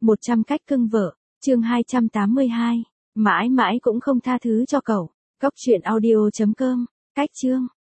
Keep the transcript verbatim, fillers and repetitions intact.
một trăm cách cưng vợ, chương hai trăm tám mươi hai. Mãi mãi cũng không tha thứ cho cậu. Cóc truyện audio chấm com. Cách chương.